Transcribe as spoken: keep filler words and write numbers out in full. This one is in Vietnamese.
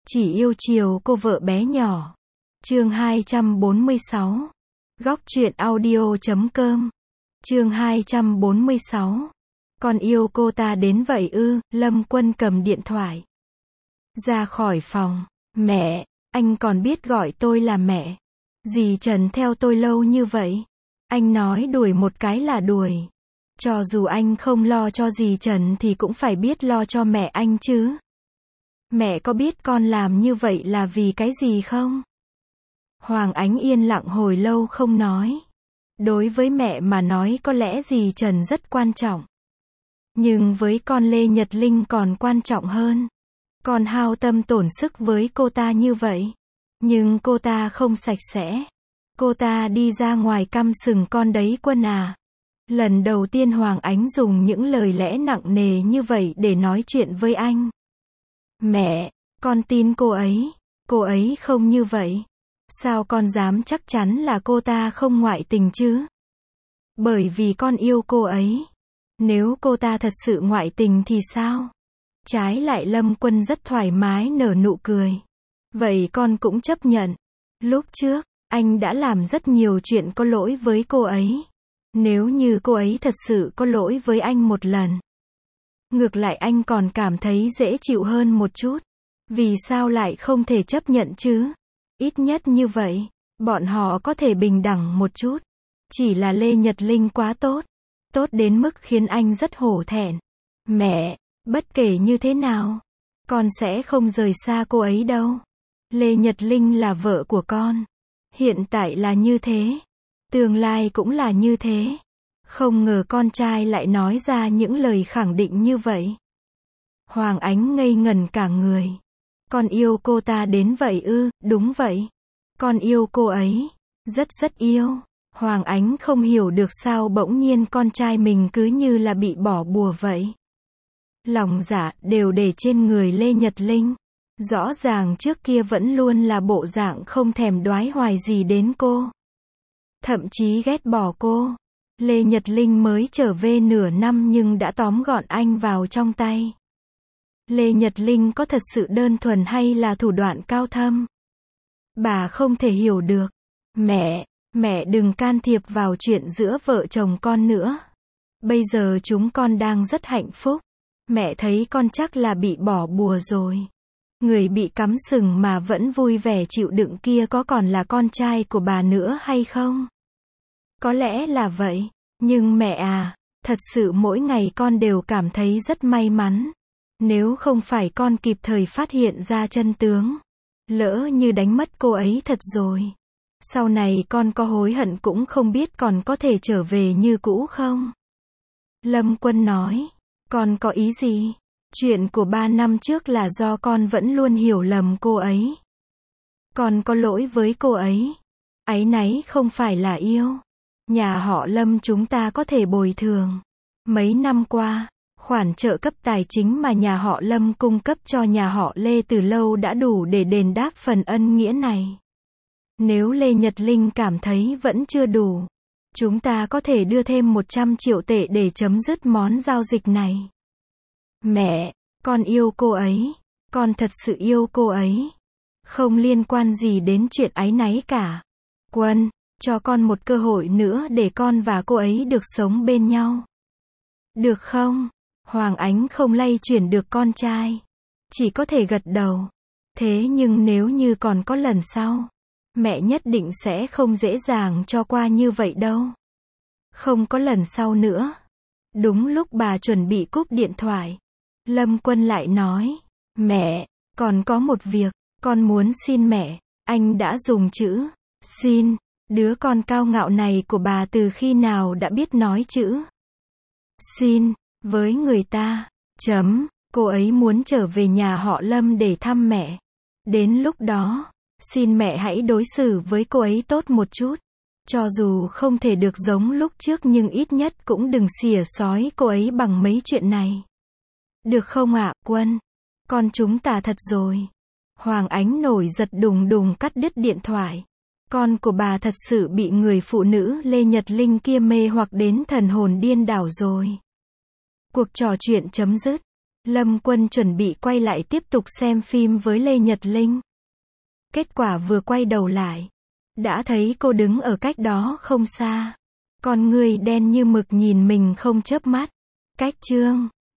Chỉ yêu chiều cô vợ bé nhỏ. Chương hai trăm bốn mươi sáu. Góc truyện audio chấm com. Chương hai trăm bốn mươi sáu. Con yêu cô ta đến vậy ư? Lâm Quân cầm điện thoại ra khỏi phòng. Mẹ, anh còn biết gọi tôi là mẹ. Dì Trần theo tôi lâu như vậy. Anh nói đuổi một cái là đuổi. Cho dù anh không lo cho dì Trần thì cũng phải biết lo cho mẹ anh chứ. Mẹ có biết con làm như vậy là vì cái gì không? Hoàng Ánh yên lặng hồi lâu không nói. Đối với mẹ mà nói có lẽ dì Trần rất quan trọng. Nhưng với con Lê Nhật Linh còn quan trọng hơn. Con hao tâm tổn sức với cô ta như vậy. Nhưng cô ta không sạch sẽ. Cô ta đi ra ngoài căm sừng con đấy Quân à. Lần đầu tiên Hoàng Ánh dùng những lời lẽ nặng nề như vậy để nói chuyện với anh. Mẹ, con tin cô ấy. Cô ấy không như vậy. Sao con dám chắc chắn là cô ta không ngoại tình chứ? Bởi vì con yêu cô ấy. Nếu cô ta thật sự ngoại tình thì sao? Trái lại Lâm Quân rất thoải mái nở nụ cười. Vậy con cũng chấp nhận. Lúc trước, anh đã làm rất nhiều chuyện có lỗi với cô ấy. Nếu như cô ấy thật sự có lỗi với anh một lần. Ngược lại anh còn cảm thấy dễ chịu hơn một chút. Vì sao lại không thể chấp nhận chứ? Ít nhất như vậy, bọn họ có thể bình đẳng một chút. Chỉ là Lê Nhật Linh quá tốt. Tốt đến mức khiến anh rất hổ thẹn. Mẹ, bất kể như thế nào, con sẽ không rời xa cô ấy đâu. Lê Nhật Linh là vợ của con. Hiện tại là như thế. Tương lai cũng là như thế. Không ngờ con trai lại nói ra những lời khẳng định như vậy. Hoàng Ánh ngây ngẩn cả người. Con yêu cô ta đến vậy ư? Đúng vậy. Con yêu cô ấy. Rất rất yêu. Hoàng Ánh không hiểu được sao bỗng nhiên con trai mình cứ như là bị bỏ bùa vậy. Lòng dạ đều để trên người Lê Nhật Linh. Rõ ràng trước kia vẫn luôn là bộ dạng không thèm đoái hoài gì đến cô. Thậm chí ghét bỏ cô. Lê Nhật Linh mới trở về nửa năm nhưng đã tóm gọn anh vào trong tay. Lê Nhật Linh có thật sự đơn thuần hay là thủ đoạn cao thâm? Bà không thể hiểu được. Mẹ, mẹ đừng can thiệp vào chuyện giữa vợ chồng con nữa. Bây giờ chúng con đang rất hạnh phúc. Mẹ thấy con chắc là bị bỏ bùa rồi. Người bị cắm sừng mà vẫn vui vẻ chịu đựng kia có còn là con trai của bà nữa hay không? Có lẽ là vậy. Nhưng mẹ à, thật sự mỗi ngày con đều cảm thấy rất may mắn. Nếu không phải con kịp thời phát hiện ra chân tướng. Lỡ như đánh mất cô ấy thật rồi. Sau này con có hối hận cũng không biết còn có thể trở về như cũ không? Lâm Quân nói. Con có ý gì? Chuyện của ba năm trước là do con vẫn luôn hiểu lầm cô ấy. Con có lỗi với cô ấy. Áy náy không phải là yêu. Nhà họ Lâm chúng ta có thể bồi thường. Mấy năm qua, khoản trợ cấp tài chính mà nhà họ Lâm cung cấp cho nhà họ Lê từ lâu đã đủ để đền đáp phần ân nghĩa này. Nếu Lê Nhật Linh cảm thấy vẫn chưa đủ, chúng ta có thể đưa thêm một trăm triệu tệ để chấm dứt món giao dịch này. Mẹ, con yêu cô ấy. Con thật sự yêu cô ấy. Không liên quan gì đến chuyện áy náy cả. Quân, cho con một cơ hội nữa để con và cô ấy được sống bên nhau. Được không? Hoàng Ánh không lay chuyển được con trai. Chỉ có thể gật đầu. Thế nhưng nếu như còn có lần sau, mẹ nhất định sẽ không dễ dàng cho qua như vậy đâu. Không có lần sau nữa. Đúng lúc bà chuẩn bị cúp điện thoại, Lâm Quân lại nói. Mẹ, còn có một việc, con muốn xin mẹ. Anh đã dùng chữ xin. Đứa con cao ngạo này của bà từ khi nào đã biết nói chữ xin với người ta. Chấm. Cô ấy muốn trở về nhà họ Lâm để thăm mẹ. Đến lúc đó, xin mẹ hãy đối xử với cô ấy tốt một chút. Cho dù không thể được giống lúc trước nhưng ít nhất cũng đừng xỉa xói cô ấy bằng mấy chuyện này. Được không ạ, Quân? Con chúng ta thật rồi. Hoàng Ánh nổi giật đùng đùng cắt đứt điện thoại. Con của bà thật sự bị người phụ nữ Lê Nhật Linh kia mê hoặc đến thần hồn điên đảo rồi. Cuộc trò chuyện chấm dứt. Lâm Quân chuẩn bị quay lại tiếp tục xem phim với Lê Nhật Linh. Kết quả vừa quay đầu lại, đã thấy cô đứng ở cách đó không xa. Con người đen như mực nhìn mình không chớp mắt. Cách chương